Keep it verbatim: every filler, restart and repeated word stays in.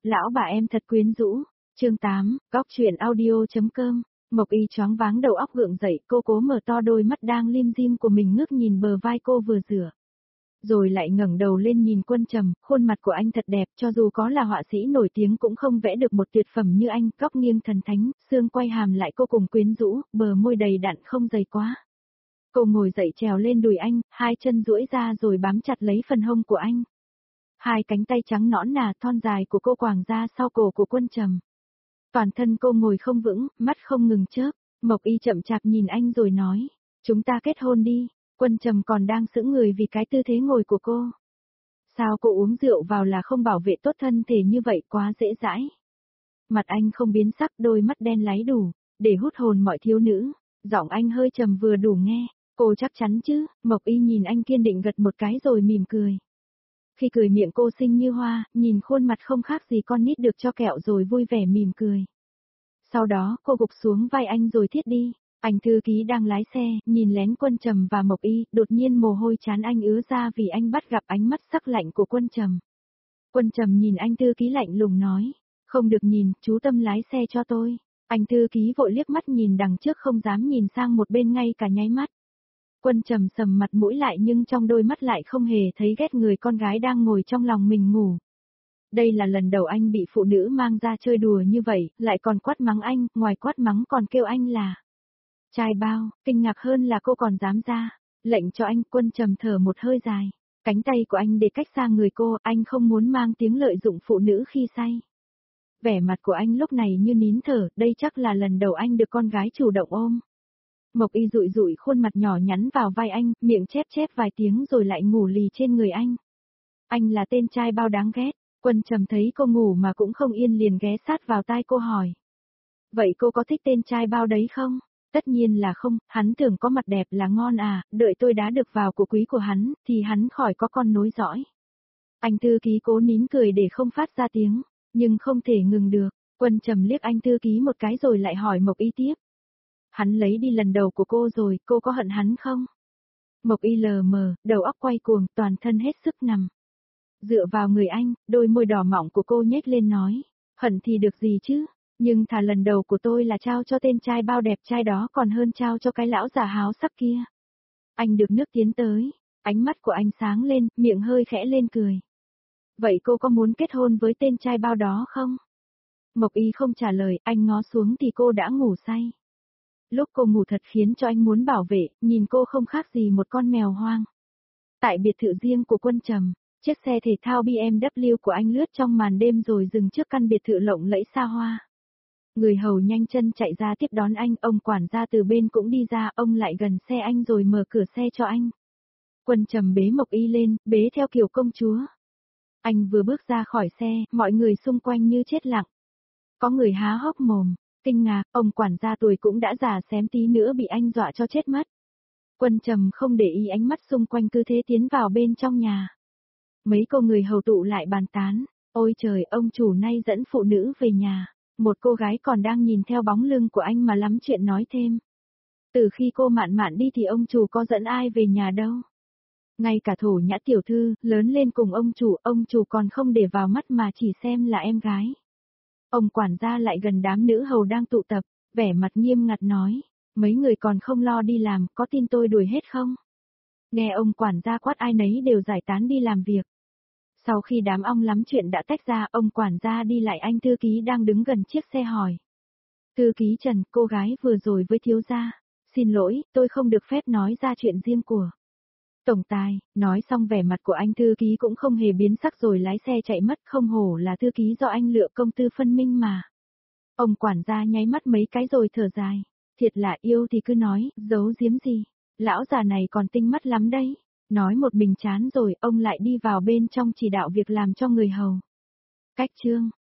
Lão bà em thật quyến rũ. Chương tám, góc truyện audio.com. Mộc Y choáng váng đầu óc gượng dậy, cô cố mở to đôi mắt đang lim dim của mình ngước nhìn bờ vai cô vừa rửa. Rồi lại ngẩng đầu lên nhìn Quân Trầm, khuôn mặt của anh thật đẹp, cho dù có là họa sĩ nổi tiếng cũng không vẽ được một tuyệt phẩm như anh, góc nghiêng thần thánh, xương quay hàm lại cô cùng quyến rũ, bờ môi đầy đặn không dày quá. Cô ngồi dậy trèo lên đùi anh, hai chân duỗi ra rồi bám chặt lấy phần hông của anh. Hai cánh tay trắng nõn nà thon dài của cô quàng ra sau cổ của Quân Trầm. Toàn thân cô ngồi không vững, mắt không ngừng chớp, Mộc Y chậm chạp nhìn anh rồi nói, chúng ta kết hôn đi. Quân Trầm còn đang sững người vì cái tư thế ngồi của cô. Sao cô uống rượu vào là không bảo vệ tốt thân thể như vậy, quá dễ dãi. Mặt anh không biến sắc, đôi mắt đen láy đủ, để hút hồn mọi thiếu nữ. Giọng anh hơi trầm vừa đủ nghe, cô chắc chắn chứ? Mộc Y nhìn anh kiên định gật một cái rồi mỉm cười. Khi cười miệng cô xinh như hoa, nhìn khuôn mặt không khác gì con nít được cho kẹo rồi vui vẻ mỉm cười. Sau đó cô gục xuống vai anh rồi thiết đi. Anh thư ký đang lái xe, nhìn lén Quân Trầm và Mộc Y, đột nhiên mồ hôi trán anh ứa ra vì anh bắt gặp ánh mắt sắc lạnh của Quân Trầm. Quân Trầm nhìn anh thư ký lạnh lùng nói, không được nhìn, chú tâm lái xe cho tôi. Anh thư ký vội liếc mắt nhìn đằng trước không dám nhìn sang một bên ngay cả nháy mắt. Quân Trầm sầm mặt mũi lại nhưng trong đôi mắt lại không hề thấy ghét người con gái đang ngồi trong lòng mình ngủ. Đây là lần đầu anh bị phụ nữ mang ra chơi đùa như vậy, lại còn quát mắng anh, ngoài quát mắng còn kêu anh là trai bao. Kinh ngạc hơn là cô còn dám ra lệnh cho anh. Quân Trầm thở một hơi dài, cánh tay của anh để cách xa người cô, anh không muốn mang tiếng lợi dụng phụ nữ khi say. Vẻ mặt của anh lúc này như nín thở, đây chắc là lần đầu anh được con gái chủ động ôm. Mộc Y dụi dụi khuôn mặt nhỏ nhắn vào vai anh, miệng chép chép vài tiếng rồi lại ngủ lì trên người anh. Anh là tên trai bao đáng ghét. Quân Trầm thấy cô ngủ mà cũng không yên liền ghé sát vào tai cô hỏi. Vậy cô có thích tên trai bao đấy không? Tất nhiên là không, hắn tưởng có mặt đẹp là ngon à, đợi tôi đá được vào của quý của hắn, thì hắn khỏi có con nối dõi. Anh thư ký cố nín cười để không phát ra tiếng, nhưng không thể ngừng được. Quân Trầm liếc anh thư ký một cái rồi lại hỏi Mộc Y tiếp. Hắn lấy đi lần đầu của cô rồi, cô có hận hắn không? Mộc Y lờ mờ, đầu óc quay cuồng, toàn thân hết sức nằm dựa vào người anh, đôi môi đỏ mọng của cô nhếch lên nói, hận thì được gì chứ, nhưng thà lần đầu của tôi là trao cho tên trai bao đẹp trai đó còn hơn trao cho cái lão già háo sắc kia. Anh được nước tiến tới, ánh mắt của anh sáng lên, miệng hơi khẽ lên cười. Vậy cô có muốn kết hôn với tên trai bao đó không? Mộc Y không trả lời, anh ngó xuống thì cô đã ngủ say. Lúc cô ngủ thật khiến cho anh muốn bảo vệ, nhìn cô không khác gì một con mèo hoang. Tại biệt thự riêng của Quân Trầm, chiếc xe thể thao bê em vê của anh lướt trong màn đêm rồi dừng trước căn biệt thự lộng lẫy xa hoa. Người hầu nhanh chân chạy ra tiếp đón anh, ông quản gia từ bên cũng đi ra, ông lại gần xe anh rồi mở cửa xe cho anh. Quân Trầm bế Mộc Y lên, bế theo kiểu công chúa. Anh vừa bước ra khỏi xe, mọi người xung quanh như chết lặng. Có người há hốc mồm, kinh ngạc, ông quản gia tuổi cũng đã già xém tí nữa bị anh dọa cho chết mất. Quân Trầm không để ý ánh mắt xung quanh cứ thế tiến vào bên trong nhà. Mấy cô người hầu tụ lại bàn tán, ôi trời, ông chủ nay dẫn phụ nữ về nhà. Một cô gái còn đang nhìn theo bóng lưng của anh mà lắm chuyện nói thêm. Từ khi cô Mạn Mạn đi thì ông chủ có dẫn ai về nhà đâu. Ngay cả Thổ Nhã tiểu thư, lớn lên cùng ông chủ, ông chủ còn không để vào mắt mà chỉ xem là em gái. Ông quản gia lại gần đám nữ hầu đang tụ tập, vẻ mặt nghiêm ngặt nói, mấy người còn không lo đi làm, có tin tôi đuổi hết không? Nghe ông quản gia quát ai nấy đều giải tán đi làm việc. Sau khi đám ong lắm chuyện đã tách ra, ông quản gia đi lại anh thư ký đang đứng gần chiếc xe hỏi. Thư ký Trần, cô gái vừa rồi với thiếu gia. Xin lỗi, tôi không được phép nói ra chuyện riêng của tổng tài. Nói xong vẻ mặt của anh thư ký cũng không hề biến sắc rồi lái xe chạy mất, không hổ là thư ký do anh lựa công tư phân minh mà. Ông quản gia nháy mắt mấy cái rồi thở dài. Thiệt là yêu thì cứ nói, giấu giếm gì. Lão già này còn tinh mắt lắm đấy. Nói một mình chán rồi, ông lại đi vào bên trong chỉ đạo việc làm cho người hầu. Cách chương.